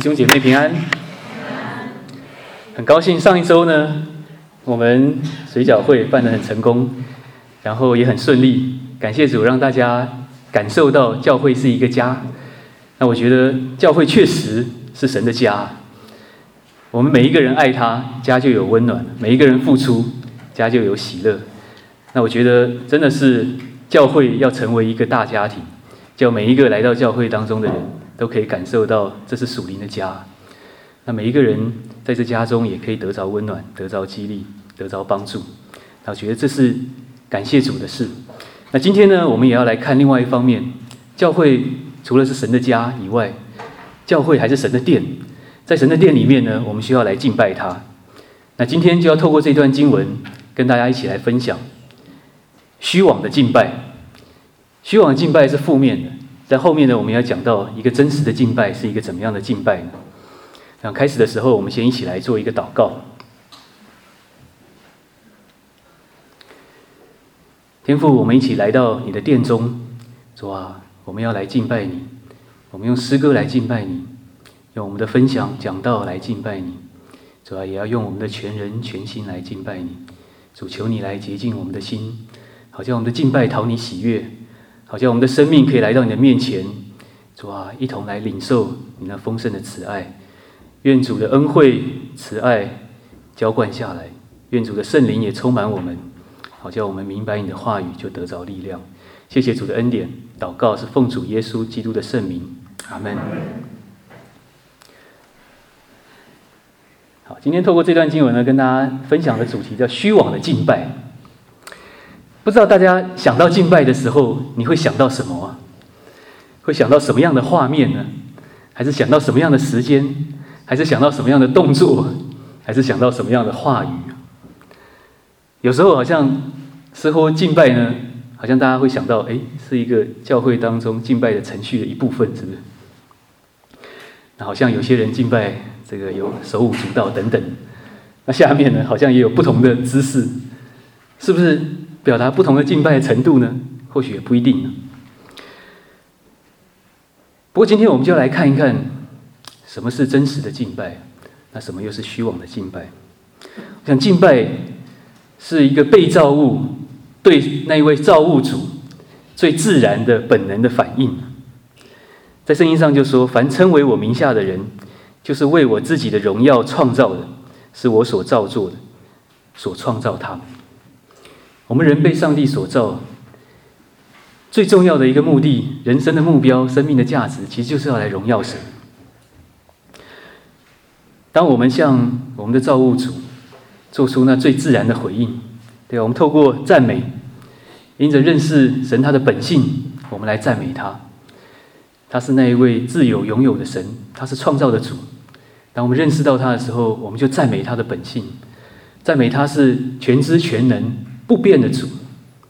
兄姐妹平安。很高兴上一周呢，我们水饺会办得很成功，然后也很顺利。感谢主，让大家感受到教会是一个家。那我觉得教会确实是神的家。我们每一个人爱他，家就有温暖；每一个人付出，家就有喜乐。那我觉得真的是教会要成为一个大家庭，叫每一个来到教会当中的人都可以感受到这是属灵的家。那每一个人在这家中也可以得着温暖，得着激励，得着帮助。那我觉得这是感谢主的事。那今天呢，我们也要来看另外一方面，教会除了是神的家以外，教会还是神的殿。在神的殿里面呢，我们需要来敬拜他。那今天就要透过这段经文跟大家一起来分享虚妄的敬拜。虚妄的敬拜是负面的，在后面呢，我们要讲到一个真实的敬拜是一个怎么样的敬拜呢？那开始的时候，我们先一起来做一个祷告。天父，我们一起来到你的殿中，主啊，我们要来敬拜你，我们用诗歌来敬拜你，用我们的分享讲道来敬拜你，主啊，也要用我们的全人全心来敬拜你。主，求你来洁净我们的心，好叫我们的敬拜讨你喜悦，好叫我们的生命可以来到你的面前。主啊，一同来领受你那丰盛的慈爱。愿主的恩惠慈爱浇灌下来，愿主的圣灵也充满我们，好叫我们明白你的话语，就得着力量。谢谢主的恩典，祷告是奉主耶稣基督的圣名，阿们。好，今天透过这段经文呢，跟大家分享的主题叫虚妄的敬拜。不知道大家想到敬拜的时候，你会想到什么啊？会想到什么样的画面呢？还是想到什么样的时间？还是想到什么样的动作？还是想到什么样的话语？有时候好像似乎敬拜呢，好像大家会想到，是一个教会当中敬拜的程序的一部分，是不是？那好像有些人敬拜这个有手舞足蹈等等，那下面呢，好像也有不同的姿势，是不是表达不同的敬拜的程度呢？或许也不一定呢。不过今天我们就来看一看，什么是真实的敬拜，那什么又是虚妄的敬拜？我想敬拜是一个被造物对那一位造物主最自然的本能的反应。在圣经上就说，凡称为我名下的人，就是为我自己的荣耀创造的，是我所造作的，所创造他们。我们人被上帝所造，最重要的一个目的，人生的目标，生命的价值，其实就是要来荣耀神。当我们向我们的造物主做出那最自然的回应，对，我们透过赞美，因着认识神他的本性，我们来赞美他。他是那一位自有永有的神，他是创造的主。当我们认识到他的时候，我们就赞美他的本性，赞美他是全知全能不变的主。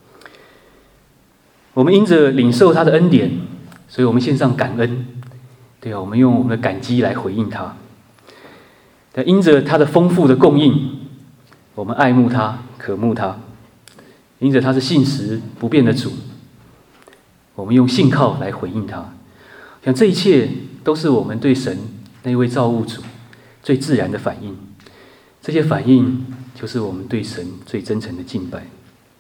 我们因着领受他的恩典，所以我们献上感恩，对啊，我们用我们的感激来回应他。因着他的丰富的供应，我们爱慕他，渴慕他。因着他是信实不变的主，我们用信靠来回应他。像这一切都是我们对神那位造物主最自然的反应。这些反应就是我们对神最真诚的敬拜。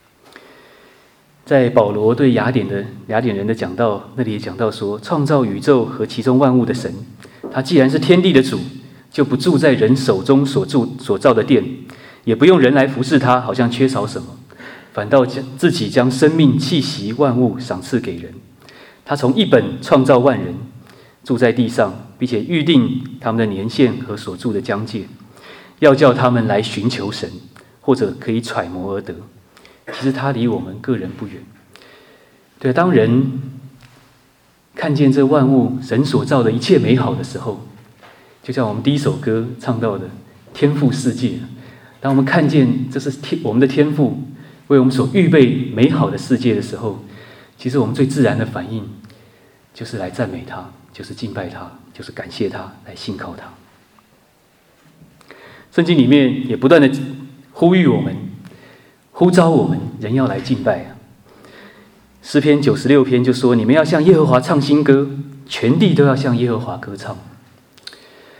在保罗对雅典人的讲道，那里也讲到说，创造宇宙和其中万物的神，他既然是天地的主，就不住在人手中所造的殿，也不用人来服侍他，好像缺少什么，反倒自己将生命气息万物赏赐给人。他从一本创造万人，住在地上，并且预定他们的年限和所住的疆界，要叫他们来寻求神，或者可以揣摩而得。其实他离我们个人不远。对，当人看见这万物神所造的一切美好的时候，就像我们第一首歌唱到的天父世界，当我们看见这是我们的天父为我们所预备美好的世界的时候，其实我们最自然的反应就是来赞美他，就是敬拜他，就是感谢他，来信靠他。圣经里面也不断的呼吁我们，呼召我们人要来敬拜。诗篇96篇就说，你们要向耶和华唱新歌，全地都要向耶和华歌唱。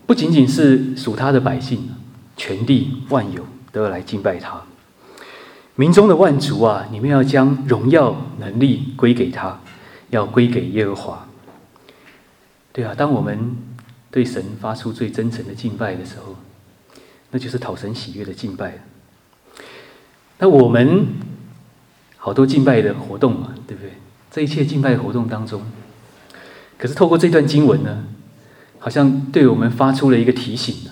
不仅仅是属他的百姓，全地万有都要来敬拜他。民中的万族啊，你们要将荣耀能力归给他，要归给耶和华。对啊，当我们对神发出最真诚的敬拜的时候，那就是讨神喜悦的敬拜。那我们好多敬拜的活动嘛，对不对？这一切敬拜活动当中，可是透过这段经文呢，好像对我们发出了一个提醒。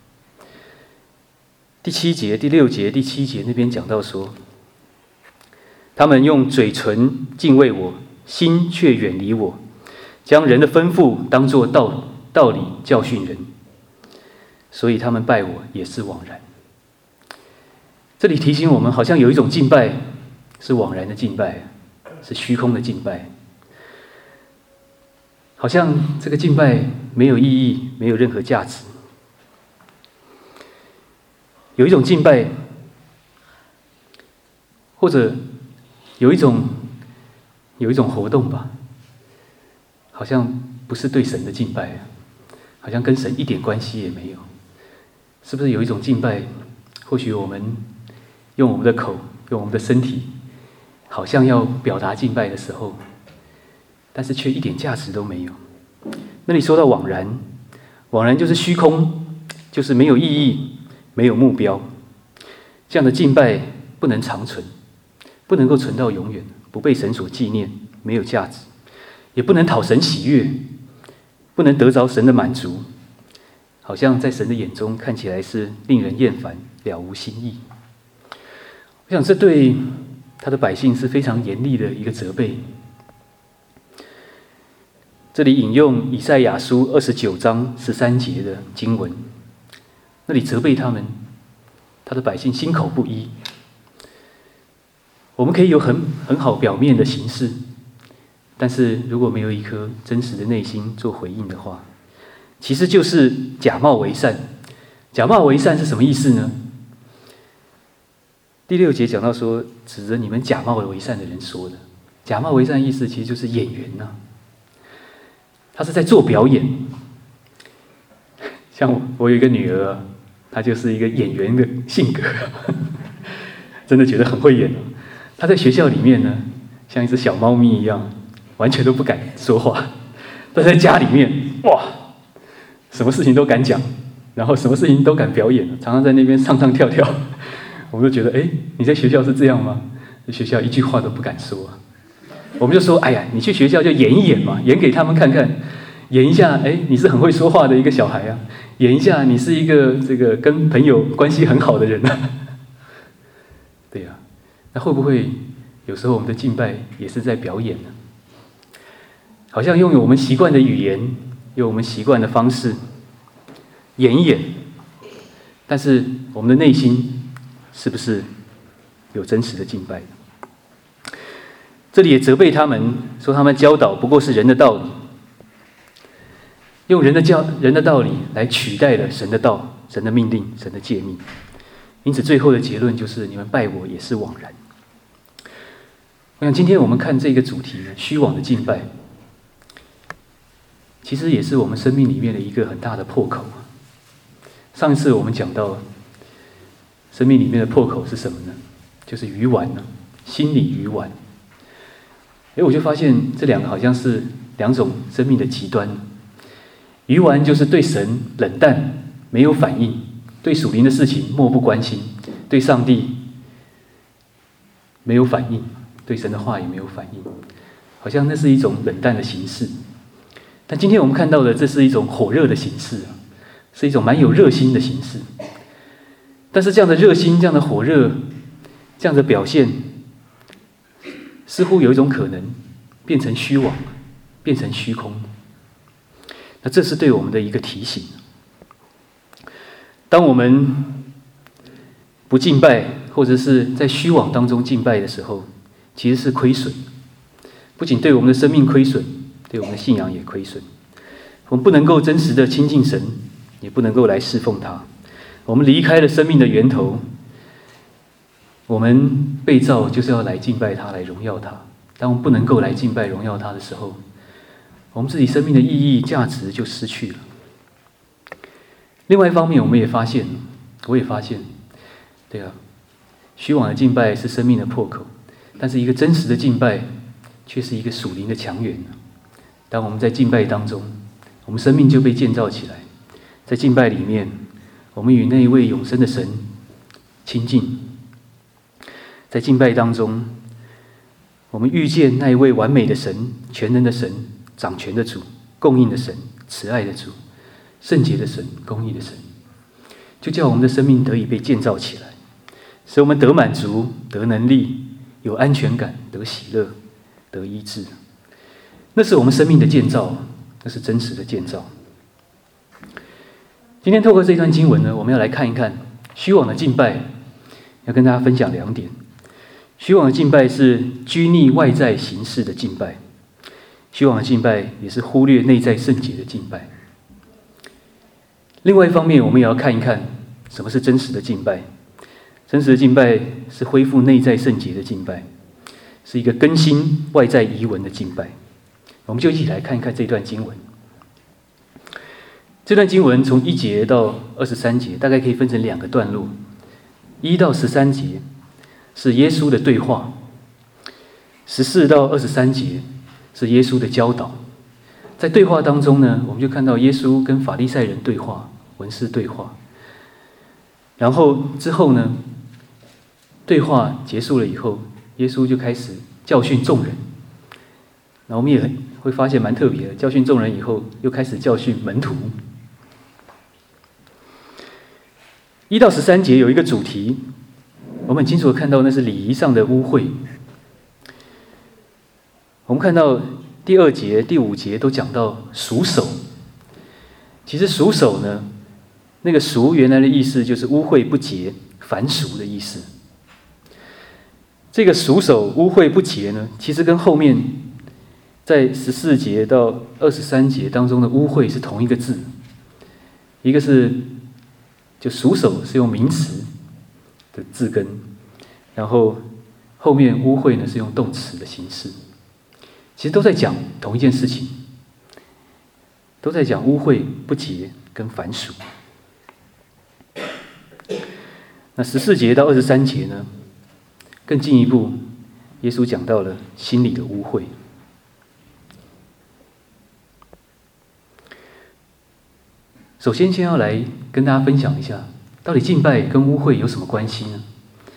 第7节、第6节、第7节那边讲到说，他们用嘴唇敬畏我，心却远离我，将人的吩咐当作道理教训人，所以他们拜我也是枉然。这里提醒我们，好像有一种敬拜是枉然的敬拜，是虚空的敬拜，好像这个敬拜没有意义，没有任何价值。有一种敬拜，或者有一种活动吧，好像不是对神的敬拜，好像跟神一点关系也没有。是不是有一种敬拜，或许我们用我们的口，用我们的身体，好像要表达敬拜的时候，但是却一点价值都没有。那里说到枉然，枉然就是虚空，就是没有意义，没有目标。这样的敬拜不能长存，不能够存到永远，不被神所纪念，没有价值，也不能讨神喜悦，不能得着神的满足，好像在神的眼中看起来是令人厌烦，了无新意。我想这对他的百姓是非常严厉的一个责备。这里引用以赛亚书29章13节的经文，那里责备他们，他的百姓心口不一。我们可以有很好表面的形式，但是如果没有一颗真实的内心做回应的话，其实就是假冒为善。假冒为善是什么意思呢？第6节讲到说，指着你们假冒为善的人说的。假冒为善的意思其实就是演员啊，他是在做表演。像我有一个女儿，她就是一个演员的性格，真的觉得很会演。她在学校里面呢，像一只小猫咪一样，完全都不敢说话。但在家里面，哇，什么事情都敢讲，然后什么事情都敢表演，常常在那边唱唱跳跳。我们就觉得，你在学校是这样吗？在学校一句话都不敢说。我们就说，哎呀，你去学校就演一演嘛，演给他们看看，演一下，你是很会说话的一个小孩啊，演一下你是一个这个跟朋友关系很好的人啊。对呀，那会不会有时候我们的敬拜也是在表演呢？好像用我们习惯的语言，用我们习惯的方式演一演，但是我们的内心是不是有真实的敬拜？这里也责备他们，说他们教导不过是人的道理，用人的道理来取代了神的道、神的命令、神的诫命。因此最后的结论就是，你们拜我也是枉然。我想今天我们看这个主题，虚妄的敬拜，其实也是我们生命里面的一个很大的破口。上一次我们讲到，生命里面的破口是什么呢？就是愚顽呢，心理愚顽。我就发现这两个好像是两种生命的极端。愚顽就是对神冷淡，没有反应，对属灵的事情漠不关心，对上帝没有反应，对神的话也没有反应，好像那是一种冷淡的形式。但今天我们看到的，这是一种火热的形式，是一种蛮有热心的形式。但是这样的热心，这样的火热，这样的表现，似乎有一种可能变成虚妄，变成虚空。那这是对我们的一个提醒。当我们不敬拜，或者是在虚妄当中敬拜的时候，其实是亏损，不仅对我们的生命亏损，对我们的信仰也亏损。我们不能够真实的亲近神，也不能够来侍奉他。我们离开了生命的源头，我们被造就是要来敬拜他，来荣耀他。当我们不能够来敬拜荣耀他的时候，我们自己生命的意义价值就失去了。 另外一方面，我也发现，对啊，虚妄的敬拜是生命的破口，但是一个真实的敬拜，却是一个属灵的强援。当我们在敬拜当中，我们生命就被建造起来，在敬拜里面，我们与那一位永生的神亲近，在敬拜当中，我们遇见那一位完美的神、全能的神、掌权的主、供应的神、慈爱的主、圣洁的神、公义的神，就叫我们的生命得以被建造起来，使我们得满足、得能力、有安全感、得喜乐、得医治。那是我们生命的建造，那是真实的建造。今天透过这段经文呢，我们要来看一看虚妄的敬拜，要跟大家分享2点。虚妄的敬拜是拘泥外在形式的敬拜，虚妄的敬拜也是忽略内在圣洁的敬拜。另外一方面，我们也要看一看什么是真实的敬拜。真实的敬拜是恢复内在圣洁的敬拜，是一个更新外在遗文的敬拜。我们就一起来看一看这段经文。这段经文从1节到23节，大概可以分成2个段落。1到13节是耶稣的对话，14到23节是耶稣的教导。在对话当中呢，我们就看到耶稣跟法利赛人对话，文士对话。然后之后呢，对话结束了以后，耶稣就开始教训众人。那我们也会发现蛮特别的，教训众人以后，又开始教训门徒。1到13节有一个主题，我们很清楚的看到，那是礼仪上的污秽。我们看到第2节、第5节都讲到赎守。其实赎守呢，那个赎原来的意思就是污秽不洁、凡俗的意思。这个赎守污秽不洁呢，其实跟后面在14节到23节当中的污秽是同一个字，一个是就赎守是用名词的字根，然后后面污秽呢是用动词的形式，其实都在讲同一件事情，都在讲污秽不洁跟凡俗。那14节到23节呢，更进一步，耶稣讲到了心里的污秽。首先要来跟大家分享一下，到底敬拜跟污秽有什么关系呢？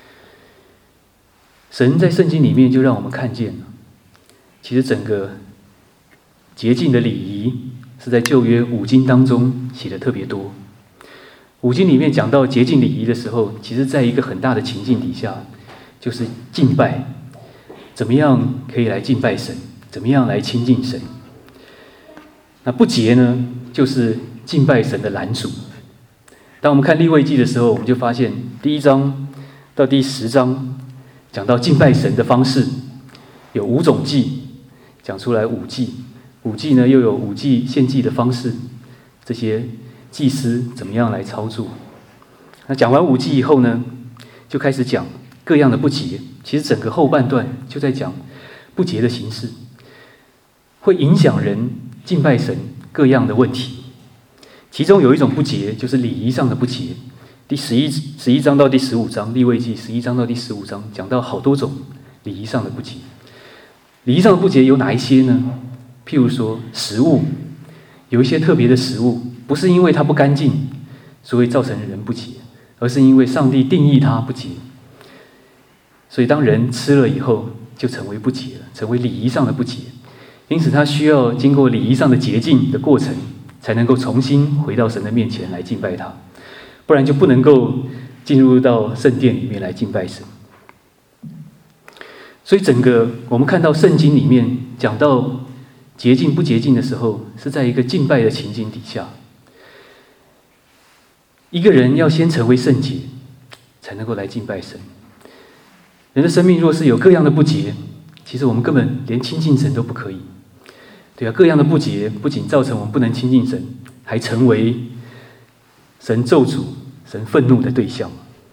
神在圣经里面就让我们看见，其实整个洁净的礼仪是在旧约5经当中写的特别多。5经里面讲到洁净礼仪的时候，其实在一个很大的情境底下，就是敬拜，怎么样可以来敬拜神，怎么样来亲近神。那不洁呢，就是敬拜神的拦阻。当我们看利未记的时候，我们就发现第1章到第10章讲到敬拜神的方式，有5种祭，讲出来5祭。5祭呢又有5祭献祭的方式，这些祭司怎么样来操作。那讲完5祭以后呢，就开始讲各样的不洁。其实整个后半段就在讲不洁的形式，会影响人敬拜神各样的问题。其中有一种不洁，就是礼仪上的不洁。第11章到第15章，利未记11章到第15章讲到好多种礼仪上的不洁。礼仪上的不洁有哪一些呢？譬如说食物，有一些特别的食物，不是因为它不干净，所以造成人不洁，而是因为上帝定义它不洁。所以当人吃了以后，就成为不洁了，成为礼仪上的不洁。因此他需要经过礼仪上的洁净的过程，才能够重新回到神的面前来敬拜他，不然就不能够进入到圣殿里面来敬拜神。所以整个我们看到圣经里面讲到洁净不洁净的时候，是在一个敬拜的情景底下。一个人要先成为圣洁，才能够来敬拜神。人的生命若是有各样的不洁，其实我们根本连亲近神都不可以。对啊，各样的不洁不仅造成我们不能亲近神，还成为神咒诅、神愤怒的对象。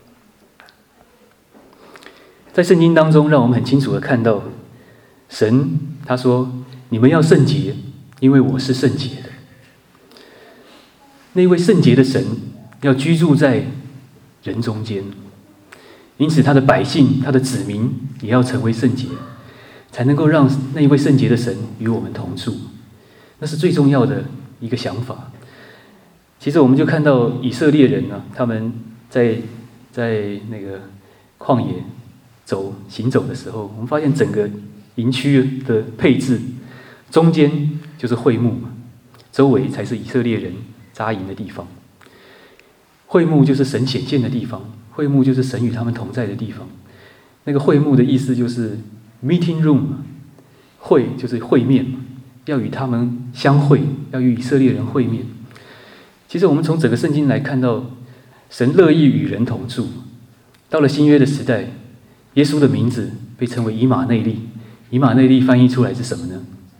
在圣经当中，让我们很清楚的看到，神他说：“你们要圣洁，因为我是圣洁的。” 那位圣洁的神要居住在人中间，因此他的百姓、他的子民也要成为圣洁，才能够让那一位圣洁的神与我们同住。那是最重要的一个想法。其实我们就看到以色列人呢，他们在那个旷野行走的时候，我们发现整个营区的配置，中间就是会幕，周围才是以色列人扎营的地方。会幕就是神显现的地方，会幕就是神与他们同在的地方。那个会幕的意思就是 meeting room， 会就是会面，要与他们相会，要与以色列人会面。其实我们从整个圣经来看到，神乐意与人同住。到了新约的时代，耶稣的名字被称为以马内利。以马内利翻译出来是什么呢？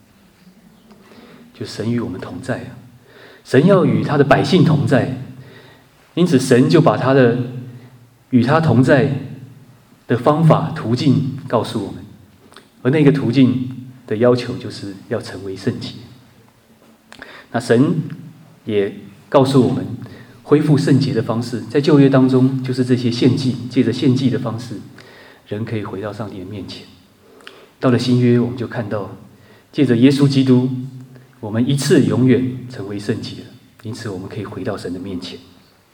就神与我们同在啊！神要与他的百姓同在，因此神就把他的与他同在的方法途径告诉我们，而那个途径的要求就是要成为圣洁。那神也告诉我们恢复圣洁的方式，在旧约当中就是这些献祭，借着献祭的方式，人可以回到上帝的面前。到了新约，我们就看到借着耶稣基督，我们一次永远成为圣洁了，因此我们可以回到神的面前。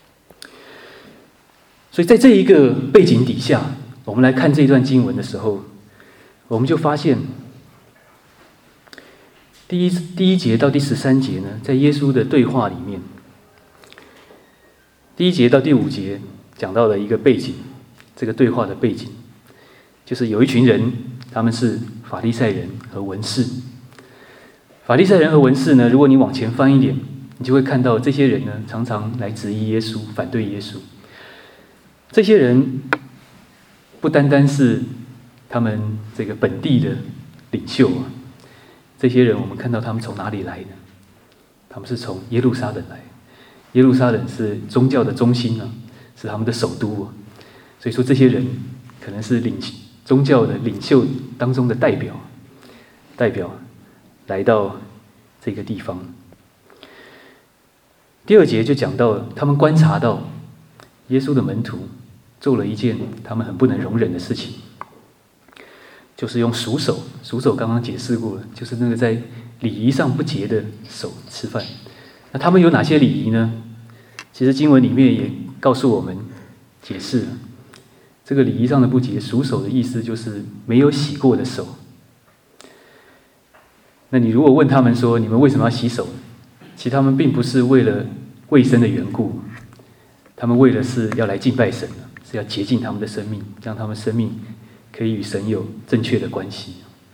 所以在这一个背景底下，我们来看这段经文的时候，我们就发现第一节到第13节呢，在耶稣的对话里面，第1节到第5节讲到了一个背景，这个对话的背景就是有一群人，他们是法利赛人和文士。法利赛人和文士呢，如果你往前翻一点，你就会看到这些人呢，常常来质疑耶稣，反对耶稣。这些人不单单是他们这个本地的领袖啊，这些人我们看到他们从哪里来呢？他们是从耶路撒冷来。耶路撒冷是宗教的中心啊，是他们的首都啊。所以说这些人可能是宗教的领袖当中的代表来到这个地方。第2节就讲到他们观察到耶稣的门徒做了一件他们很不能容忍的事情，就是用数手刚刚解释过了，就是那个在礼仪上不洁的手吃饭。那他们有哪些礼仪呢？其实经文里面也告诉我们解释了这个礼仪上的不洁，数手的意思就是没有洗过的手。那你如果问他们说你们为什么要洗手，其实他们并不是为了卫生的缘故，他们为的是要来敬拜神，是要洁净他们的生命，让他们生命可以与神有正确的关系。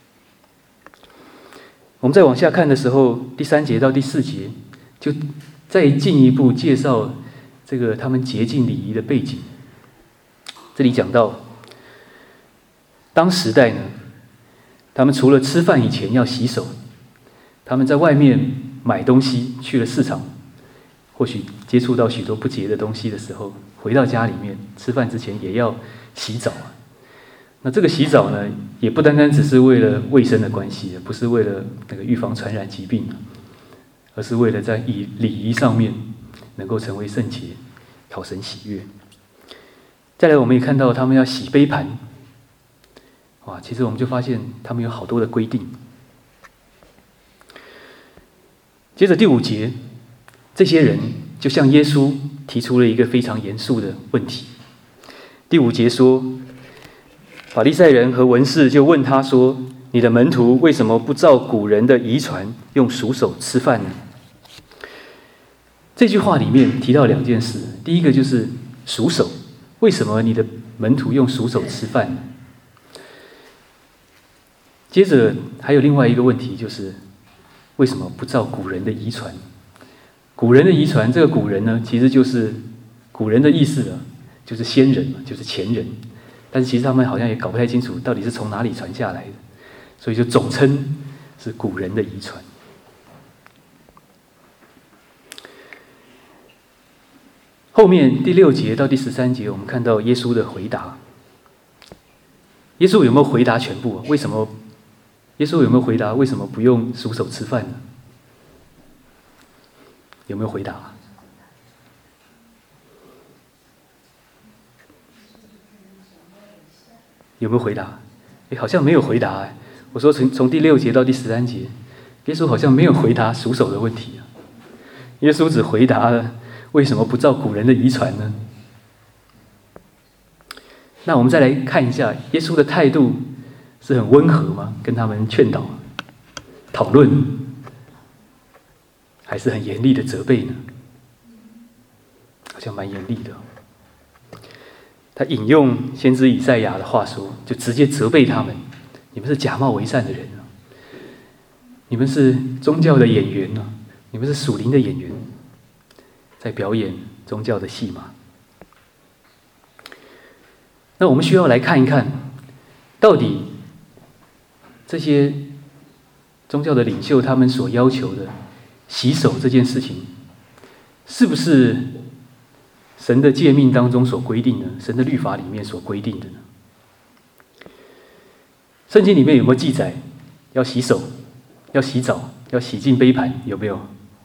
我们再往下看的时候，第3节到第4节就再进一步介绍这个他们洁净礼仪的背景。这里讲到当时代呢，他们除了吃饭以前要洗手，他们在外面买东西，去了市场，或许接触到许多不洁的东西的时候，回到家里面吃饭之前也要洗澡。那这个洗澡呢，也不单单只是为了卫生的关系，不是为了那个预防传染疾病，而是为了在礼仪上面能够成为圣洁，讨神喜悦。再来，我们也看到他们要洗杯盘，哇，其实我们就发现他们有好多的规定。接着第5节，这些人就向耶稣提出了一个非常严肃的问题。第5节说，法利赛人和文士就问他说：“你的门徒为什么不照古人的遗传，用数手吃饭呢？”这句话里面提到2件事，第一个就是数手，为什么你的门徒用数手吃饭呢？接着还有另外一个问题，就是为什么不照古人的遗传？古人的遗传，这个古人呢，其实就是古人的意思了，就是先人，就是前人。但是其实他们好像也搞不太清楚到底是从哪里传下来的，所以就总称是古人的遗传。后面第6节到第13节，我们看到耶稣的回答。耶稣有没有回答全部？为什么？耶稣有没有回答为什么不用数手吃饭呢？有没有回答？ 有没有回答？好像没有回答。我说从第6节到第13节，耶稣好像没有回答属手的问题啊。耶稣只回答了为什么不照古人的遗传呢？那我们再来看一下，耶稣的态度是很温和吗？跟他们劝导、讨论，还是很严厉的责备呢？好像蛮严厉的。他引用先知以赛亚的话说，就直接责备他们：你们是假冒为善的人啊，你们是宗教的演员啊，你们是属灵的演员，在表演宗教的戏码。那我们需要来看一看，到底这些宗教的领袖他们所要求的洗手这件事情，是不是神的诫命当中所规定的，神的律法里面所规定的呢？圣经里面有没有记载要洗手、要洗澡、要洗净杯盘？有没有？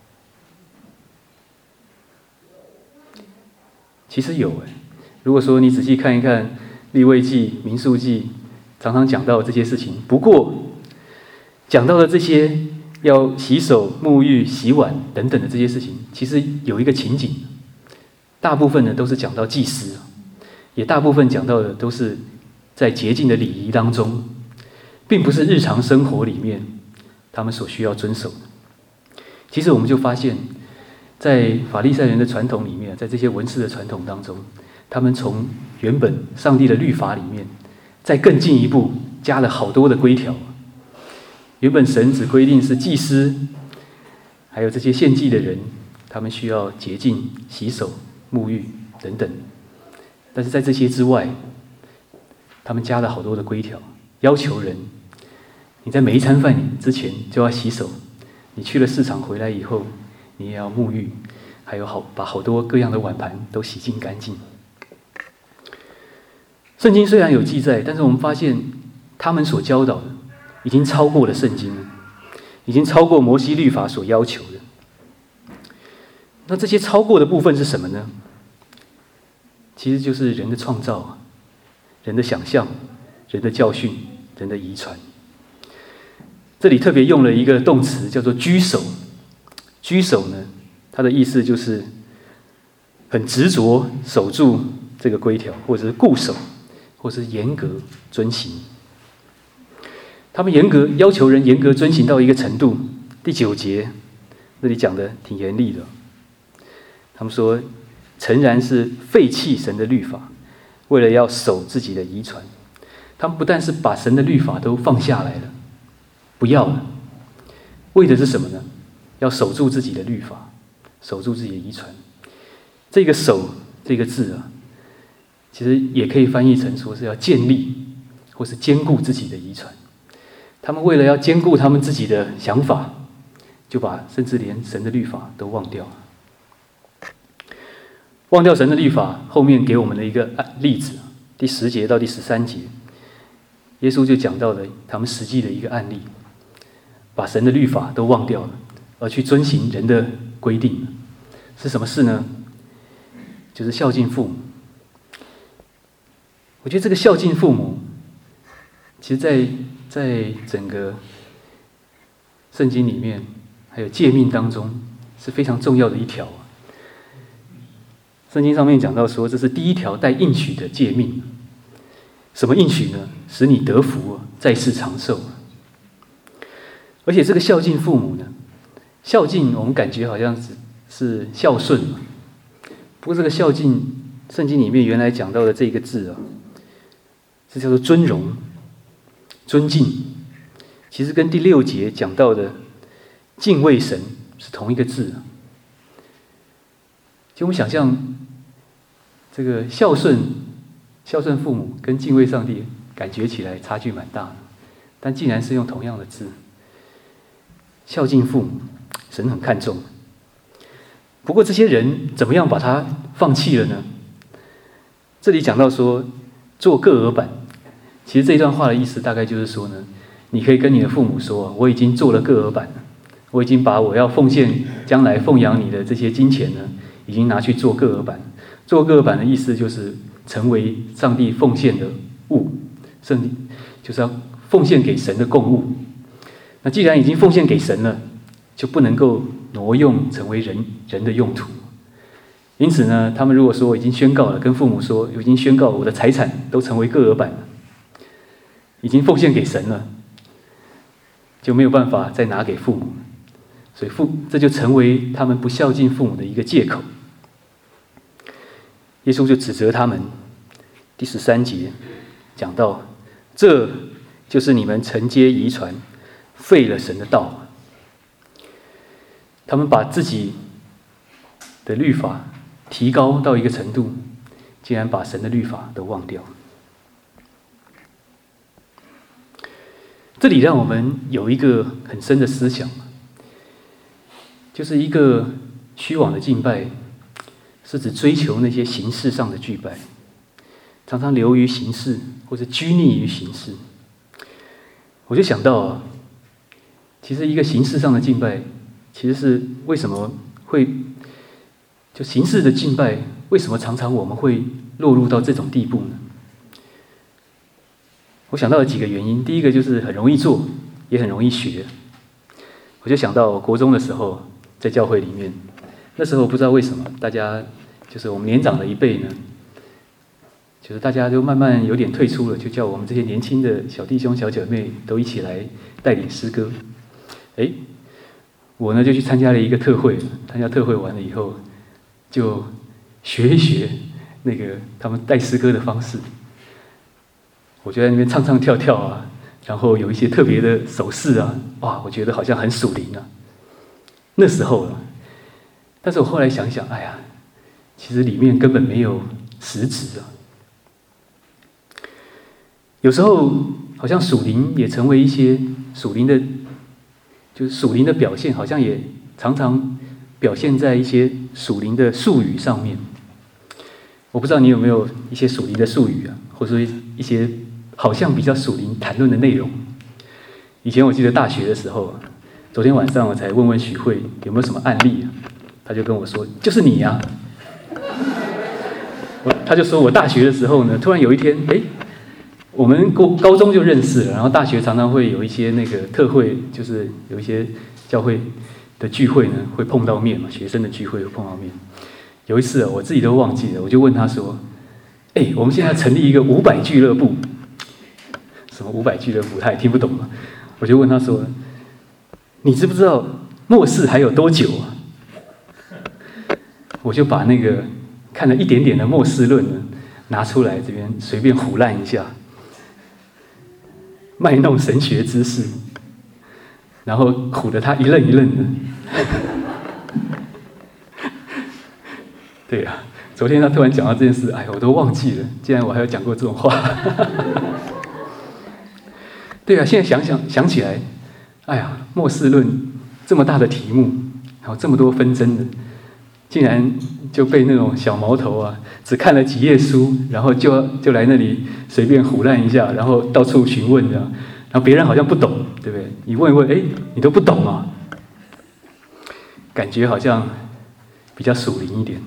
其实有。如果说你仔细看一看利未记、民数记，常常讲到这些事情。不过讲到的这些要洗手、沐浴、洗碗等等的这些事情，其实有一个情景，大部分呢都是讲到祭司，也大部分讲到的都是在洁净的礼仪当中，并不是日常生活里面他们所需要遵守的。其实我们就发现，在法利赛人的传统里面，在这些文士的传统当中，他们从原本上帝的律法里面，再更进一步加了好多的规条。原本神只规定是祭司，还有这些献祭的人，他们需要洁净、洗手、沐浴等等。但是在这些之外，他们加了好多的规条，要求人你在每一餐饭之前就要洗手，你去了市场回来以后，你也要沐浴，还有把好多各样的碗盘都洗净干净。圣经虽然有记载，但是我们发现他们所教导的已经超过了圣经了，已经超过摩西律法所要求的。那这些超过的部分是什么呢？其实就是人的创造、人的想象、人的教训、人的遗传。这里特别用了一个动词叫做居守。居守呢，它的意思就是很执着守住这个规条，或者是固守，或是严格遵行。他们要求人严格遵行到一个程度。第9节那里讲的挺严厉的，他们说诚然是废弃神的律法，为了要守自己的遗传。他们不但是把神的律法都放下来了，不要了，为的是什么呢？要守住自己的律法，守住自己的遗传。这个守这个字啊，其实也可以翻译成说是要建立或是兼顾自己的遗传。他们为了要兼顾他们自己的想法，就把甚至连神的律法都忘掉了。忘掉神的律法，后面给我们的一个例子，第10节到第13节，耶稣就讲到了他们实际的一个案例，把神的律法都忘掉了，而去遵行人的规定。是什么事呢？就是孝敬父母。我觉得这个孝敬父母，其实在整个圣经里面，还有诫命当中，是非常重要的一条。圣经上面讲到说，这是第一条带应许的诫命。什么应许呢？使你得福，在世长寿。而且这个孝敬父母呢，孝敬我们感觉好像是孝顺嘛。不过这个孝敬，圣经里面原来讲到的这个字啊，这叫做尊荣、尊敬。其实跟第6节讲到的敬畏神是同一个字啊。就我们想象，这个孝顺父母跟敬畏上帝，感觉起来差距蛮大的。但既然是用同样的字，孝敬父母，神很看重。不过这些人怎么样把它放弃了呢？这里讲到说做各耳板，其实这段话的意思大概就是说呢，你可以跟你的父母说，我已经做了各耳板了，我已经把我要奉献将来奉养你的这些金钱呢，已经拿去做各耳板。做各耳板的意思就是成为上帝奉献的物， 圣灵就是要奉献给神的供物。那既然已经奉献给神了，就不能够挪用成为人的用途。因此呢，他们如果说已经宣告了，跟父母说已经宣告我的财产都成为个额版了，已经奉献给神了，就没有办法再拿给父母，所以这就成为他们不孝敬父母的一个借口。耶稣就指责他们，第13节讲到，这就是你们承接遗传，废了神的道。他们把自己的律法提高到一个程度，竟然把神的律法都忘掉。这里让我们有一个很深的思想，就是一个虚妄的敬拜是指追求那些形式上的敬拜，常常流于形式或者拘泥于形式。我就想到其实一个形式上的敬拜，其实是为什么会就形式的敬拜，为什么常常我们会落入到这种地步呢？我想到了几个原因。第一个就是很容易做，也很容易学。我就想到国中的时候，在教会里面，那时候不知道为什么，大家就是我们年长的一辈呢，就是大家就慢慢有点退出了，就叫我们这些年轻的小弟兄小姐妹都一起来带领诗歌。我呢就去参加了一个特会，参加特会完了以后，就学一学那个他们带诗歌的方式。我就在那边唱唱跳跳啊，然后有一些特别的手势啊，哇，我觉得好像很属灵啊。那时候了，但是我后来想想，哎呀，其实里面根本没有实质啊。有时候好像属灵也成为一些属灵的，就是属灵的表现，好像也常常表现在一些属灵的术语上面。我不知道你有没有一些属灵的术语啊，或者说一些好像比较属灵谈论的内容。以前我记得大学的时候，昨天晚上我才问问许慧有没有什么案例啊，他就跟我说就是你啊。他就说我大学的时候呢，突然有一天，我们高中就认识了，然后大学常常会有一些那个特会，就是有一些教会的聚会呢会碰到面嘛，学生的聚会会碰到面。有一次我自己都忘记了，我就问他说：“我们现在成立一个500俱乐部。”什么500俱乐部？他也听不懂嘛。我就问他说：“你知不知道末世还有多久啊？”我就把那个看了一点点的末世论呢拿出来，这边随便唬烂一下，卖弄神学知识，然后唬得他一愣一愣的。对啊，昨天他突然讲到这件事，我都忘记了，竟然我还有讲过这种话。对啊，现在想起来，末世论这么大的题目，还有这么多纷争的，竟然就被那种小毛头啊，只看了几页书，然后就来那里随便唬烂一下，然后到处询问这样，然后别人好像不懂，对不对？你问一问，你都不懂啊，感觉好像比较属灵一点。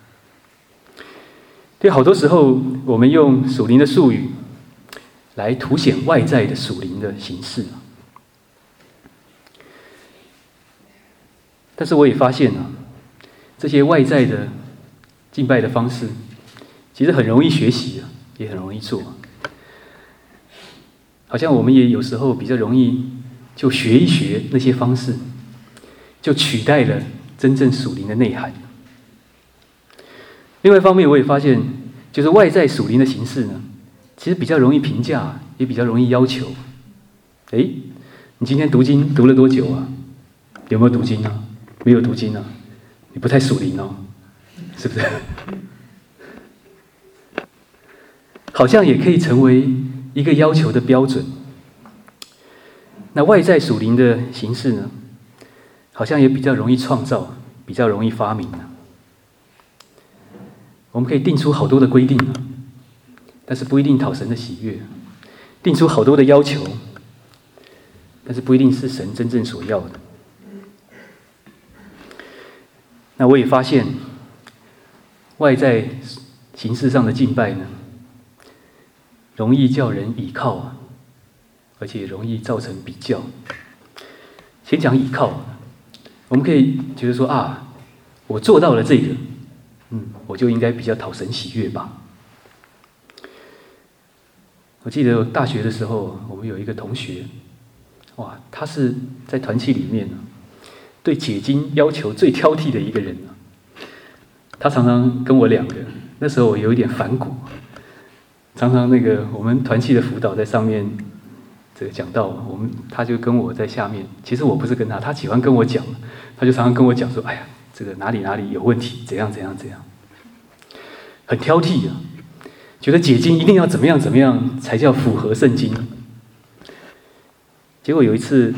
对，好多时候我们用属灵的术语来凸显外在的属灵的形式，但是我也发现这些外在的敬拜的方式，其实很容易学习，也很容易做。好像我们也有时候比较容易就学一学那些方式，就取代了真正属灵的内涵。另外一方面，我也发现，就是外在属灵的形式呢，其实比较容易评价，也比较容易要求。你今天读经读了多久啊？有没有读经啊？没有读经啊？你不太属灵哦，是不是？好像也可以成为一个要求的标准。那外在属灵的形式呢，好像也比较容易创造，比较容易发明。我们可以定出好多的规定，但是不一定讨神的喜悦；定出好多的要求，但是不一定是神真正所要的。那我也发现，外在形式上的敬拜呢， 容易叫人倚靠啊，而且容易造成比较。先讲倚靠，我们可以觉得说啊，我做到了这个，我就应该比较讨神喜悦吧。我记得大学的时候，我们有一个同学，哇，他是在团契里面对解经要求最挑剔的一个人。他常常跟我两个，那时候我有一点反骨，常常我们团契的辅导在上面这个讲到，他就跟我在下面，其实我不是跟他喜欢跟我讲，他就常常跟我讲说，哎呀，这个哪里有问题，怎样，很挑剔啊。觉得解经一定要怎么样才叫符合圣经。结果有一次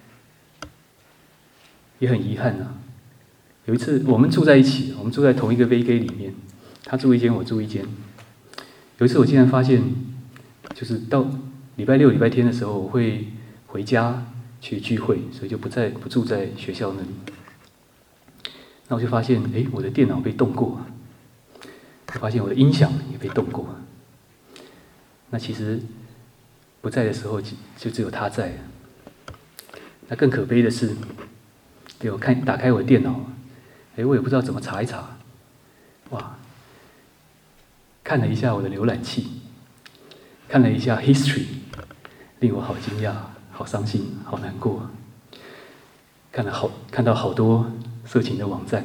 也很遗憾啊，有一次我们住在一起，我们住在同一个 VK 里面，他住一间，我住一间。有一次我竟然发现，就是到礼拜六、礼拜天的时候，我会回家去聚会，所以就不住在学校那里。那我就发现，我的电脑被动过。我发现我的音响也被动过。那其实不在的时候，就只有他在。那更可悲的是，我打开我的电脑，我也不知道怎么查一查，哇！看了一下我的浏览器，看了一下 history， 令我好惊讶、好伤心、好难过。看到好多色情的网站。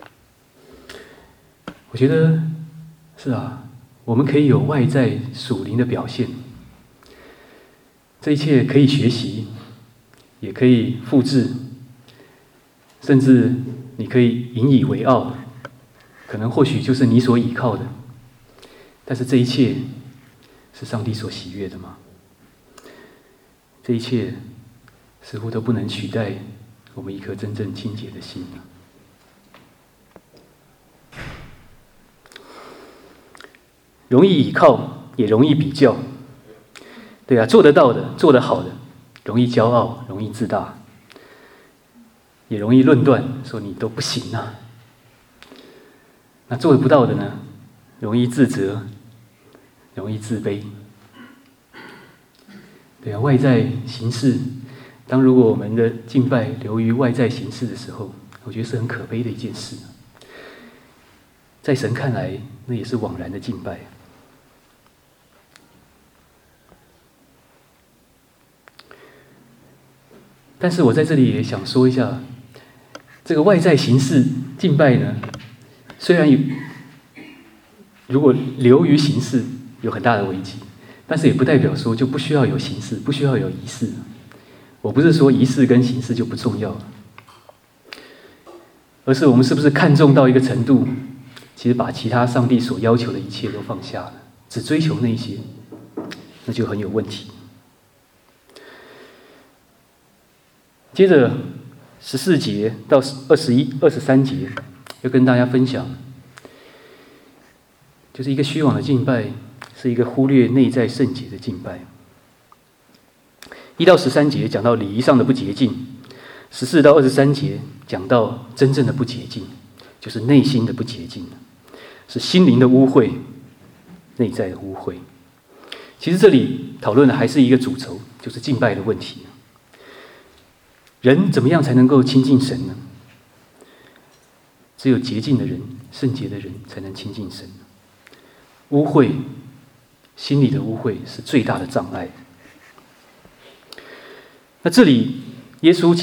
我觉得是啊，我们可以有外在属灵的表现，这一切可以学习，也可以复制，甚至你可以引以为傲，可能或许就是你所倚靠的。但是这一切是上帝所喜悦的吗？这一切似乎都不能取代我们一颗真正清洁的心。容易倚靠，也容易比较。对啊，做得到的，做得好的，容易骄傲，容易自大，也容易论断，说你都不行啊。那做得不到的呢，容易自责，容易自卑。对啊，外在形式，如果我们的敬拜流于外在形式的时候，我觉得是很可悲的一件事。在神看来，那也是枉然的敬拜。但是我在这里也想说一下，这个外在形式敬拜呢，虽然如果流于形式有很大的危机，但是也不代表说就不需要有形式，不需要有仪式。我不是说仪式跟形式就不重要，而是我们是不是看重到一个程度，其实把其他上帝所要求的一切都放下了，只追求那些，那就很有问题。接着14节到21、23节，要跟大家分享，就是一个虚妄的敬拜，是一个忽略内在圣洁的敬拜。1到13节讲到礼仪上的不洁净，14到23节讲到真正的不洁净，就是内心的不洁净，是心灵的污秽，内在的污秽。其实这里讨论的还是一个主轴，就是敬拜的问题。人怎么样才能够亲近神呢？只有洁净的人、圣洁的人才能亲近神。污秽，心里的污秽是最大的障碍。那这里耶稣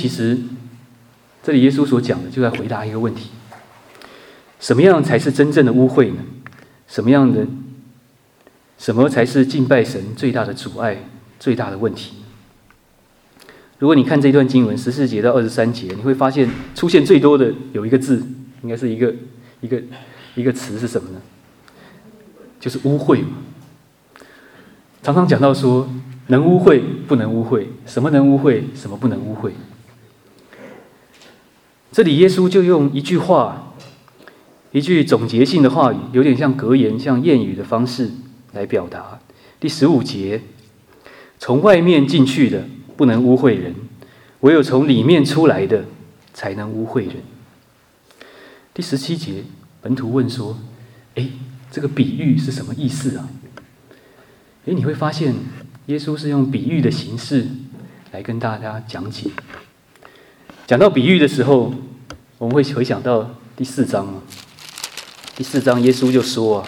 所讲的就在回答一个问题：什么样才是真正的污秽呢？什么才是敬拜神最大的阻碍、最大的问题？如果你看这段经文14节到23节，你会发现出现最多的有一个字，应该是一个词是什么呢？就是污秽嘛。常常讲到说能污秽不能污秽，什么能污秽，什么不能污秽。这里耶稣就用一句话，一句总结性的话语，有点像格言、像谚语的方式来表达。第15节，从外面进去的不能污秽人，唯有从里面出来的才能污秽人。第17节，本土问说：这个比喻是什么意思啊？ 你会发现耶稣是用比喻的形式来跟大家讲解。讲到比喻的时候，我们会回想到第4章。第4章耶稣就说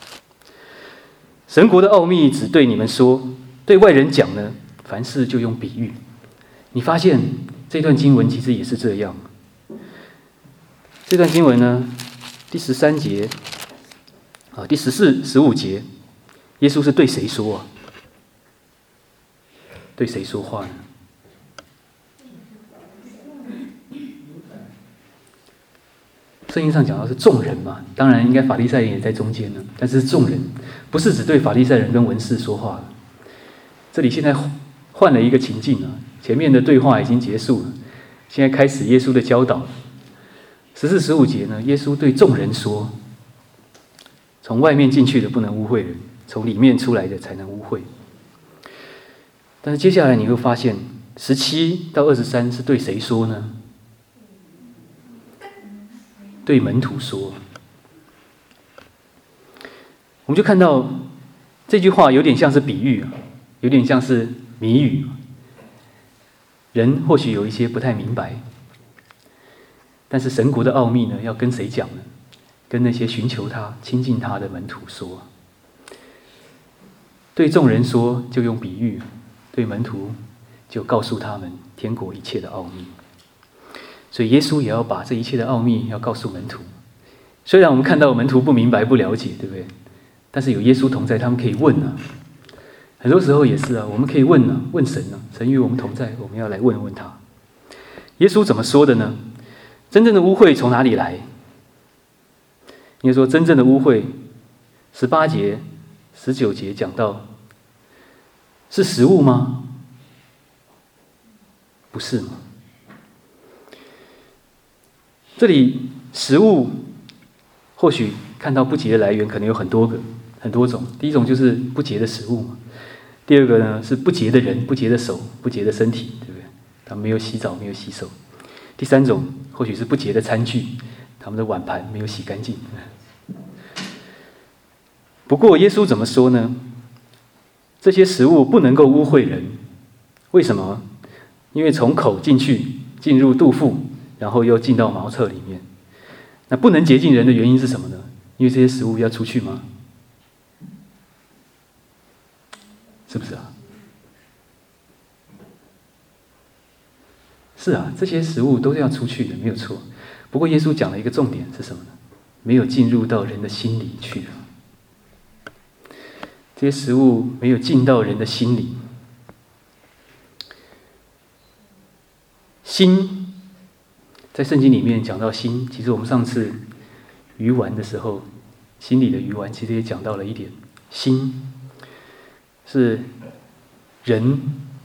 神国的奥秘只对你们说，对外人讲呢，凡事就用比喻。你发现这段经文其实也是这样。这段经文呢，第13节第14、15节，耶稣是对谁说对谁说话呢？圣经上讲到是众人嘛，当然应该法利赛人也在中间呢，但是众人不是只对法利赛人跟文士说话了。这里现在换了一个情境前面的对话已经结束了，现在开始耶稣的教导。14、15节呢，耶稣对众人说：从外面进去的不能污秽人，从里面出来的才能污秽。但是接下来你会发现，17到23是对谁说呢？对门徒说。我们就看到这句话有点像是比喻有点像是谜语。人或许有一些不太明白，但是神国的奥秘呢，要跟谁讲呢？跟那些寻求他、亲近他的门徒说。对众人说就用比喻，对门徒就告诉他们天国一切的奥秘。所以耶稣也要把这一切的奥秘要告诉门徒。虽然我们看到门徒不明白不了解，对不对？但是有耶稣同在，他们可以问很多时候也是我们可以问问神神与我们同在，我们要来问问他。耶稣怎么说的呢？真正的污秽从哪里来？应该说真正的污秽，18节、19节讲到，是食物吗？不是吗？这里食物或许看到不洁的来源可能有很多种。第一种就是不洁的食物嘛，第二个呢是不洁的人、不洁的手、不洁的身体，对不对？他们没有洗澡，没有洗手。第三种或许是不洁的餐具，他们的碗盘没有洗干净。不过耶稣怎么说呢？这些食物不能够污秽人。为什么？因为从口进去，进入肚腹，然后又进到茅厕里面。那不能洁净人的原因是什么呢？因为这些食物要出去吗？是不是是这些食物都是要出去的，没有错。不过耶稣讲了一个重点是什么呢？没有进入到人的心里去。这些食物没有进到人的心里。心在圣经里面讲到心，其实我们上次鱼丸的时候，心里的鱼丸其实也讲到了一点，心是人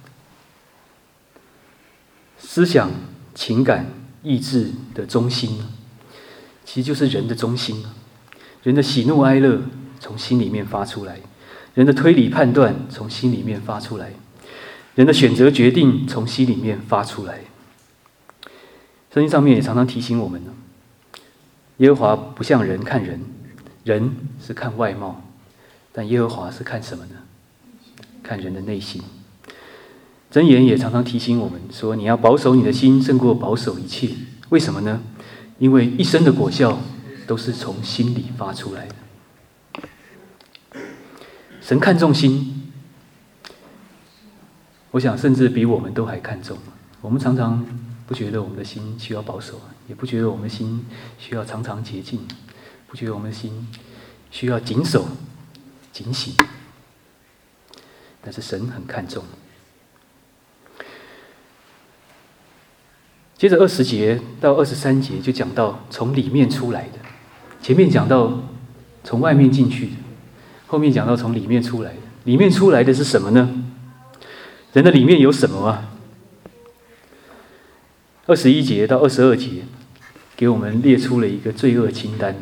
思想、情感、意志的中心，其实就是人的中心。人的喜怒哀乐从心里面发出来，人的推理判断从心里面发出来，人的选择决定从心里面发出来。圣经上面也常常提醒我们耶和华不像人看人，人是看外貌，但耶和华是看什么呢？看人的内心。箴言也常常提醒我们说，你要保守你的心胜过保守一切。为什么呢？因为一生的果效都是从心里发出来的。神看重心，我想甚至比我们都还看重。我们常常不觉得我们的心需要保守，也不觉得我们的心需要常常洁净，不觉得我们的心需要谨守、警醒。但是神很看重。接着20节到23节就讲到从里面出来的，前面讲到从外面进去的，后面讲到从里面出来的。里面出来的是什么呢？人的里面有什么21节到22节给我们列出了一个罪恶清单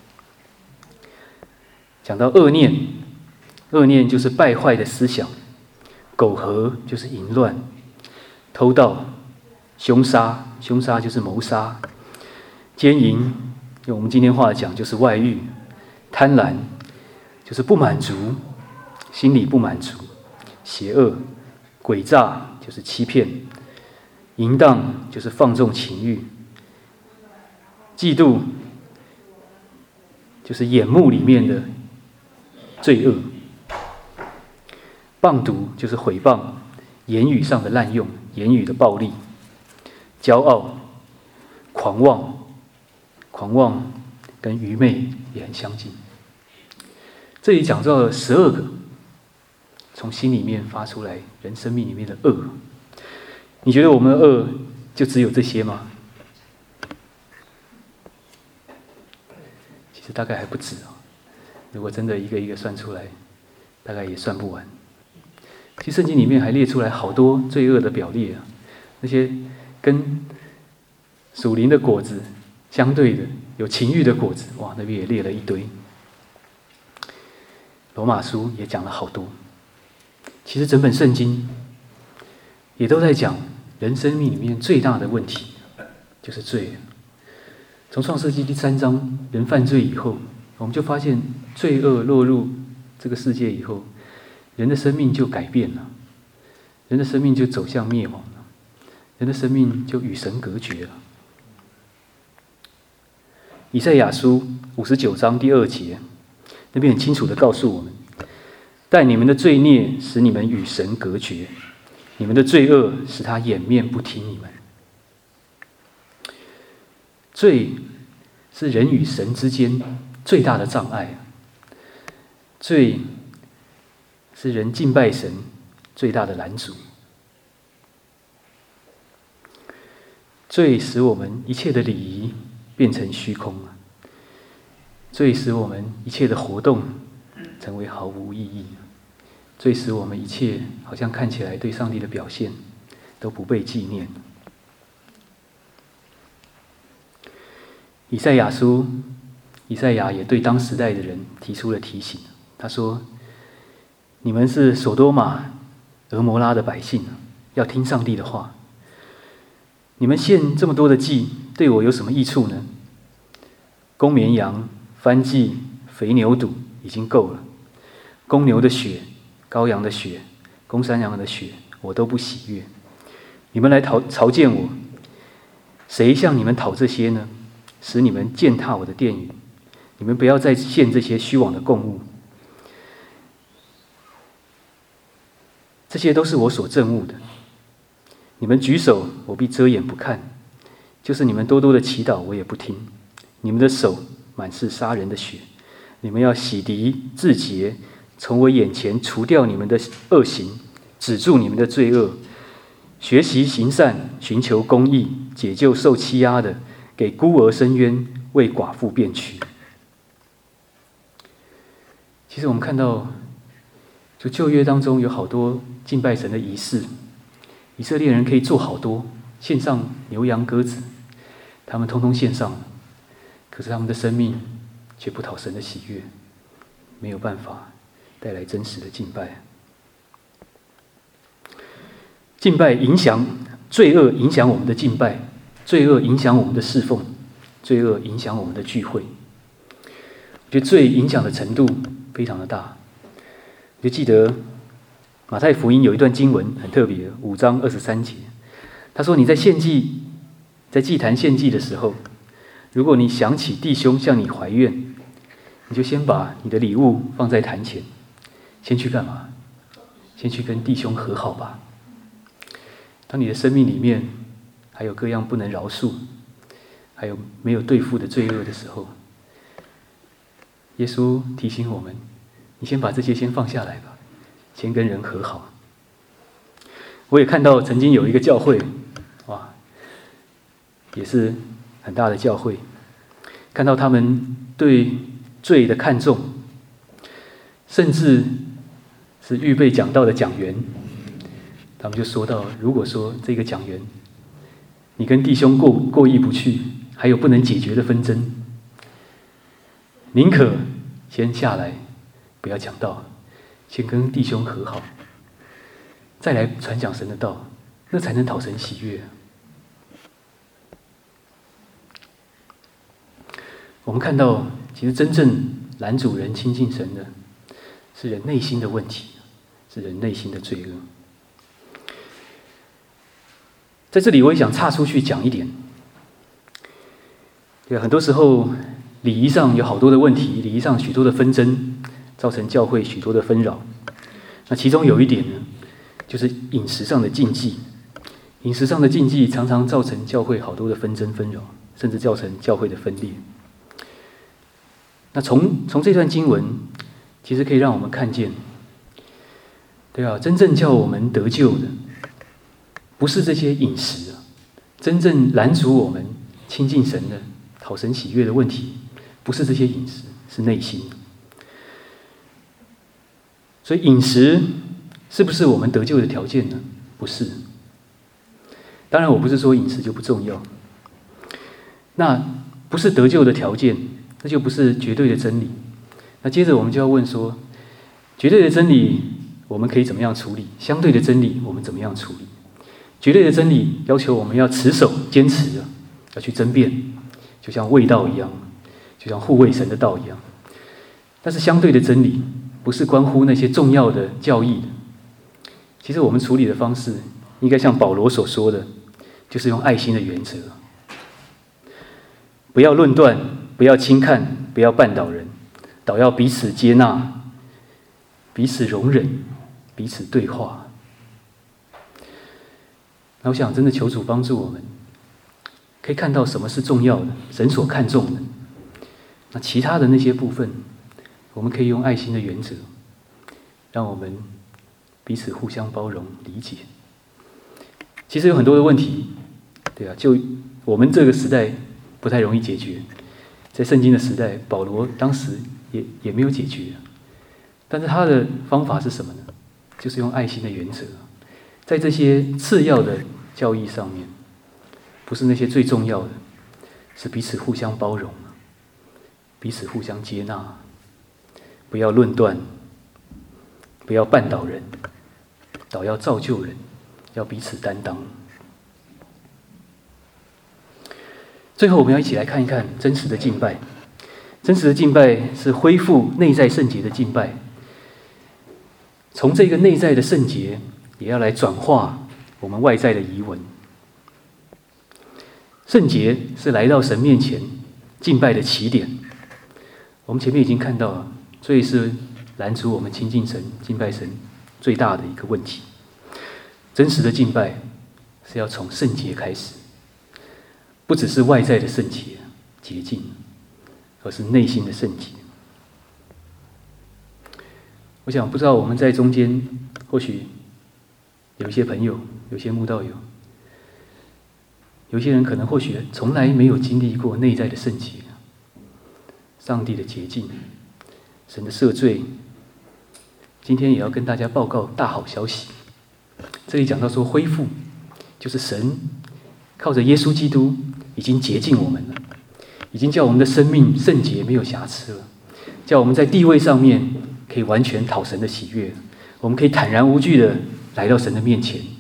讲到恶念，恶念就是败坏的思想，苟合就是淫乱，偷盗、凶杀，凶杀就是谋杀，奸淫，用我们今天话讲就是外遇，贪婪就是不满足， 心里不满足，邪恶、诡诈就是欺骗，淫荡就是放纵情欲，嫉妒就是眼目里面的罪恶，谤读就是毁谤，言语上的滥用，言语的暴力，骄傲、狂妄跟愚昧也很相近。这里讲到了12个从心里面发出来人生命里面的恶。你觉得我们的恶就只有这些吗？其实大概还不止啊。如果真的一个一个算出来，大概也算不完。其实圣经里面还列出来好多罪恶的表列啊，那些跟属灵的果子相对的，有情欲的果子，哇，那边也列了一堆。罗马书也讲了好多。其实整本圣经也都在讲人生命里面最大的问题，就是罪。从创世纪第3章人犯罪以后，我们就发现罪恶落入这个世界以后，人的生命就改变了，人的生命就走向灭亡了，人的生命就与神隔绝了。以赛亚书59章第2节，那边很清楚地告诉我们，但你们的罪孽使你们与神隔绝，你们的罪恶使他掩面不听你们。罪是人与神之间最大的障碍，罪是人敬拜神最大的拦阻。罪使我们一切的礼仪变成虚空了，罪使我们一切的活动成为毫无意义，罪使我们一切好像看起来对上帝的表现都不被纪念。以赛亚也对当时代的人提出了提醒，他说：你们是所多玛、俄摩拉的百姓，要听上帝的话。你们献这么多的祭，对我有什么益处呢？公绵羊、燔祭、肥牛犊已经够了，公牛的血、羔羊的血、公山羊的血，我都不喜悦。你们来朝见我，谁向你们讨这些呢？使你们践踏我的殿宇。你们不要再献这些虚妄的供物，这些都是我所憎恶的。你们举手，我必遮掩不看；就是你们多多的祈祷，我也不听。你们的手满是杀人的血，你们要洗涤自洁，从我眼前除掉你们的恶行，止住你们的罪恶，学习行善，寻求公义，解救受欺压的，给孤儿伸冤，为寡妇辩屈。其实我们看到，就旧约当中有好多敬拜神的仪式，以色列人可以做好多，献上牛羊鸽子，他们通通献上了，可是他们的生命却不讨神的喜悦，没有办法带来真实的敬拜。敬拜影响罪恶，影响我们的敬拜，罪恶影响我们的侍奉，罪恶影响我们的聚会。我觉得罪影响的程度非常的大。我就记得马太福音有一段经文很特别，5章23节，他说：你在祭坛献祭的时候，如果你想起弟兄向你怀怨，你就先把你的礼物放在坛前，先去干嘛？先去跟弟兄和好吧。当你的生命里面还有各样不能饶恕，还有没有对付的罪恶的时候，耶稣提醒我们，你先把这些先放下来吧，先跟人和好。我也看到曾经有一个教会，哇，也是很大的教会，看到他们对罪的看重，甚至是预备讲道的讲员，他们就说到，如果说这个讲员你跟弟兄过意不去，还有不能解决的纷争，宁可先下来不要讲道，先跟弟兄和好，再来传讲神的道，那才能讨神喜悦。我们看到，其实真正拦阻人亲近神的， 是人内心的问题，是人内心的罪恶。在这里，我也想岔出去讲一点。对，很多时候礼仪上有好多的问题，礼仪上许多的纷争，造成教会许多的纷扰。那其中有一点呢，就是饮食上的禁忌。饮食上的禁忌常常造成教会好多的纷争纷扰，甚至造成教会的分裂。那从这段经文，其实可以让我们看见，对啊，真正叫我们得救的，不是这些饮食啊，真正拦阻我们亲近神的、讨神喜悦的问题，不是这些饮食，是内心。所以饮食是不是我们得救的条件呢？不是。当然，我不是说饮食就不重要。那不是得救的条件，那就不是绝对的真理。那接着我们就要问说，绝对的真理我们可以怎么样处理？相对的真理我们怎么样处理？绝对的真理要求我们要持守、坚持啊，要去争辩，就像卫道一样，就像护卫神的道一样。但是相对的真理不是关乎那些重要的教义的。其实我们处理的方式，应该像保罗所说的，就是用爱心的原则，不要论断，不要轻看，不要绊倒人，倒要彼此接纳，彼此容忍，彼此对话。那我想真的求主帮助我们，可以看到什么是重要的，神所看重的。那其他的那些部分，我们可以用爱心的原则，让我们彼此互相包容理解。其实有很多的问题，对啊，就我们这个时代不太容易解决。在圣经的时代，保罗当时也没有解决，但是他的方法是什么呢？就是用爱心的原则，在这些次要的教义上面，不是那些最重要的，是彼此互相包容，彼此互相接纳，不要论断，不要绊倒人，倒要造就人，要彼此担当。最后，我们要一起来看一看真实的敬拜。真实的敬拜是恢复内在圣洁的敬拜，从这个内在的圣洁，也要来转化我们外在的仪文。圣洁是来到神面前敬拜的起点。我们前面已经看到了，所以是拦阻我们亲近神、敬拜神最大的一个问题。真实的敬拜是要从圣洁开始，不只是外在的圣洁、洁净，而是内心的圣洁。我想，不知道我们在中间，或许有一些朋友，有些慕道友，有些人可能或许从来没有经历过内在的圣洁，上帝的洁净，神的赦罪。今天也要跟大家报告大好消息。这里讲到说恢复，就是神靠着耶稣基督已经洁净我们了，已经叫我们的生命圣洁没有瑕疵了，叫我们在地位上面可以完全讨神的喜悦，我们可以坦然无惧的来到神的面前。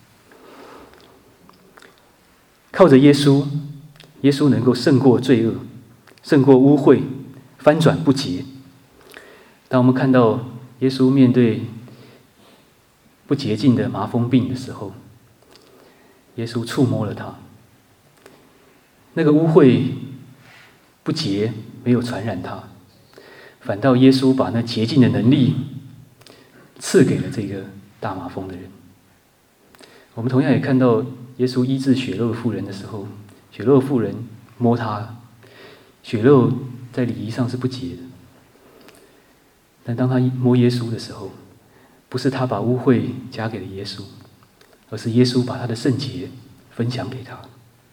靠着耶稣，耶稣能够胜过罪恶，胜过污秽，翻转不洁。当我们看到耶稣面对不洁净的麻风病的时候，耶稣触摸了他，那个污秽不洁没有传染他，反倒耶稣把那洁净的能力赐给了这个大麻风的人。我们同样也看到耶稣医治血漏妇人的时候，血漏妇人摸他，血漏在礼仪上是不洁的，但当他摸耶稣的时候，不是他把污秽加给了耶稣，而是耶稣把他的圣洁分享给他。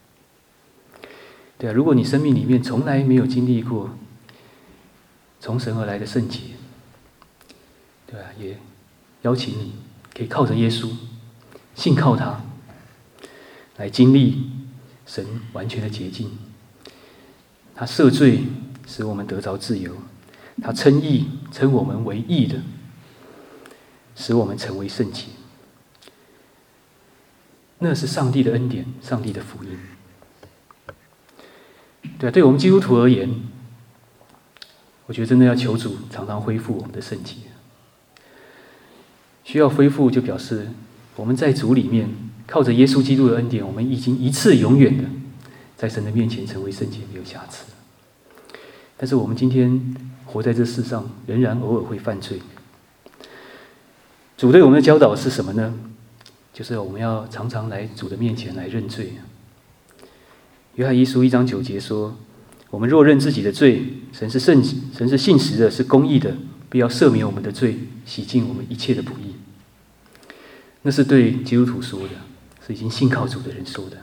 对啊，如果你生命里面从来没有经历过从神而来的圣洁，对啊，也邀请你可以靠着耶稣，信靠他，来经历神完全的洁净。他赦罪，使我们得着自由；他称义，称我们为义的，使我们成为圣洁。那是上帝的恩典，上帝的福音。对啊，对我们基督徒而言，我觉得真的要求主常常恢复我们的圣洁。 需要恢复，就表示我们在主里面靠着耶稣基督的恩典，我们已经一次永远的在神的面前成为圣洁，没有瑕疵。但是我们今天活在这世上，仍然偶尔会犯罪。主对我们的教导是什么呢？就是我们要常常来主的面前来认罪。约翰一书1章9节说：“我们若认自己的罪，神是信实的，是公义的，必要赦免我们的罪，洗净我们一切的不义。”那是对基督徒说的，是已经信靠主的人说的。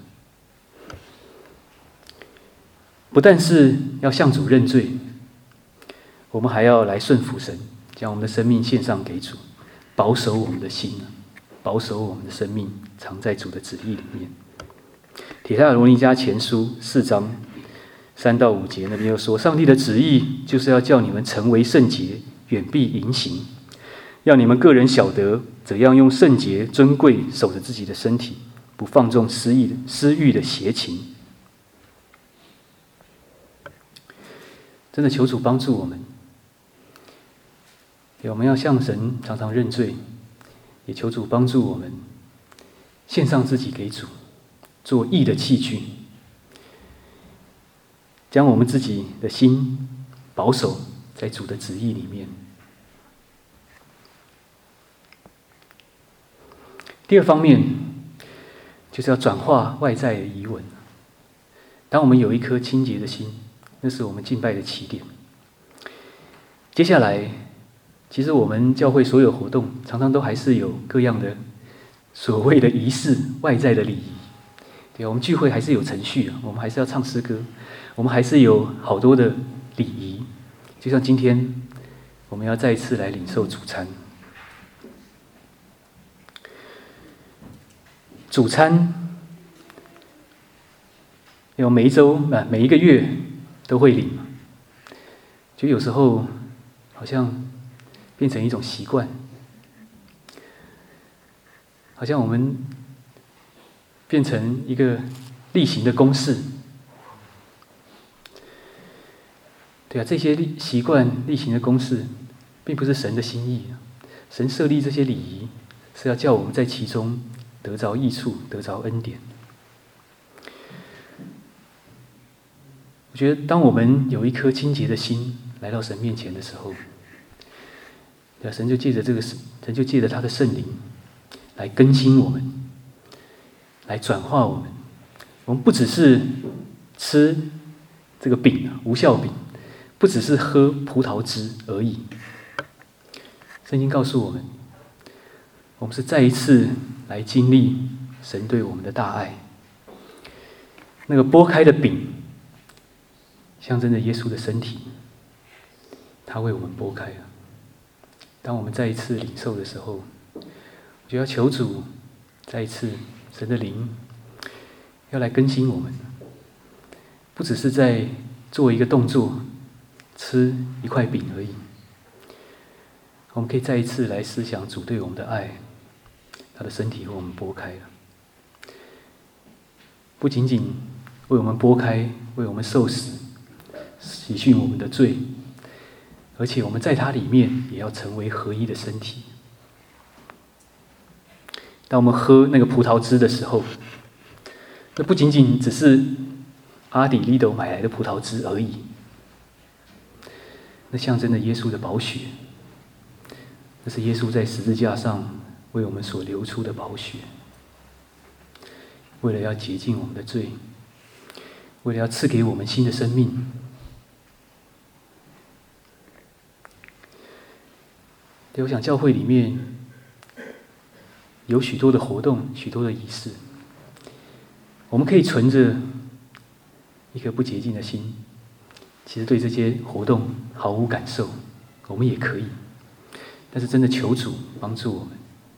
不但是要向主认罪，我们还要来顺服神，将我们的生命献上给主，保守我们的心，保守我们的生命，藏在主的旨意里面。帖撒罗尼迦前书4章3到5节那边又说：“上帝的旨意就是要叫你们成为圣洁，远避淫行，要你们个人晓得怎样用圣洁尊贵守着自己的身体，不放纵私欲的邪情。”真的求主帮助我们，我们要向神常常认罪，也求主帮助我们献上自己给主，做义的器具，将我们自己的心保守在主的旨意里面。第二方面就是要转化外在的疑问。当我们有一颗清洁的心，那是我们敬拜的起点。接下来，其实我们教会所有活动常常都还是有各样的所谓的仪式、外在的礼仪。对，我们聚会还是有程序，我们还是要唱诗歌，我们还是有好多的礼仪。就像今天，我们要再一次来领受主餐。主餐有每一周每一个月都会领，就有时候好像变成一种习惯，好像我们变成一个例行的公事。对啊，这些习惯例行的公事并不是神的心意。神设立这些礼仪是要叫我们在其中得着益处，得着恩典。我觉得当我们有一颗清洁的心来到神面前的时候，神就借着他的圣灵来更新我们，来转化我们。我们不只是吃这个饼无酵饼，不只是喝葡萄汁而已。圣经告诉我们，我们是再一次来经历神对我们的大爱。那个拨开的饼象征着耶稣的身体，他为我们拨开了。当我们再一次领受的时候，我就要求主再一次神的灵要来更新我们，不只是在做一个动作吃一块饼而已。我们可以再一次来思想主对我们的爱，他的身体为我们拨开了，不仅仅为我们拨开，为我们受死洗净我们的罪，而且我们在它里面也要成为合一的身体。当我们喝那个葡萄汁的时候，那不仅仅只是阿迪利斗买来的葡萄汁而已，那象征着耶稣的宝血，那是耶稣在十字架上为我们所流出的宝血，为了要洁净我们的罪，为了要赐给我们新的生命。我想教会里面有许多的活动，许多的仪式，我们可以存着一颗不洁净的心，其实对这些活动毫无感受，我们也可以。但是真的求主帮助我们，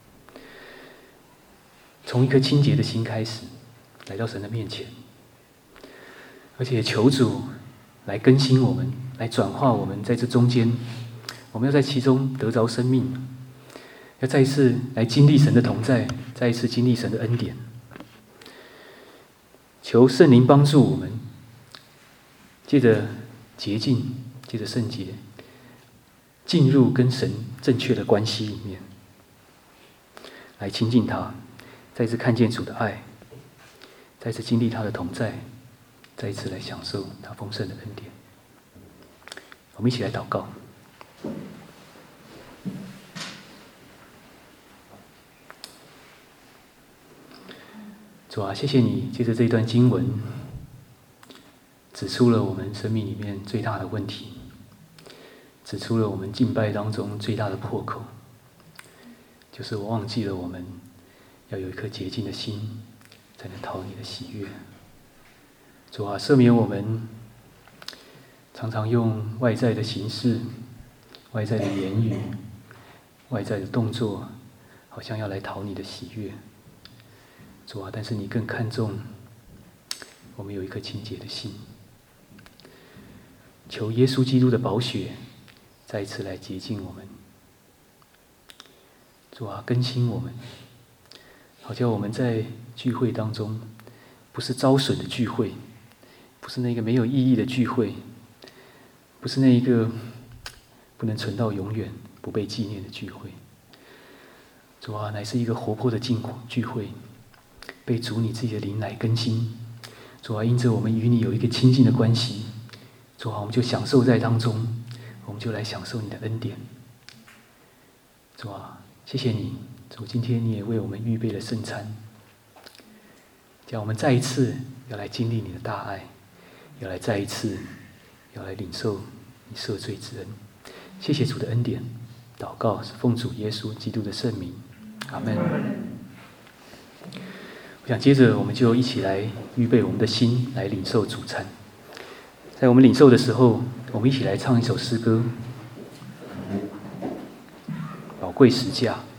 从一颗清洁的心开始，来到神的面前，而且求主来更新我们，来转化我们，在这中间我们要在其中得着生命，要再一次来经历神的同在，再一次经历神的恩典。求圣灵帮助我们，借着洁净，借着圣洁，进入跟神正确的关系里面。 来亲近他，再次看见主的爱，再次经历他的同在，再一次来享受他丰盛的恩典。我们一起来祷告。主啊，谢谢你借着这一段经文，指出了我们生命里面最大的问题，指出了我们敬拜当中最大的破口，就是我忘记了我们要有一颗洁净的心，才能讨你的喜悦。主啊，赦免我们常常用外在的形式、外在的言语、外在的动作，好像要来讨你的喜悦。主啊，但是你更看重我们有一颗清洁的心。求耶稣基督的宝血再一次来洁净我们。主啊，更新我们，好叫我们在聚会当中，不是遭损的聚会，不是那个没有意义的聚会，不是那一个不能存到永远、不被纪念的聚会。主啊，乃是一个活泼的聚会，被主你自己的灵来更新。主啊，因着我们与你有一个亲近的关系，主啊，我们就享受在当中，我们就来享受你的恩典。主啊，谢谢你，主，今天你也为我们预备了圣餐，叫我们再一次要来经历你的大爱，要来再一次要来领受你赦罪之恩。谢谢主的恩典，祷告是奉主耶稣基督的圣名，阿们。我想接着我们就一起来预备我们的心来领受主餐。在我们领受的时候，我们一起来唱一首诗歌，宝贵十架。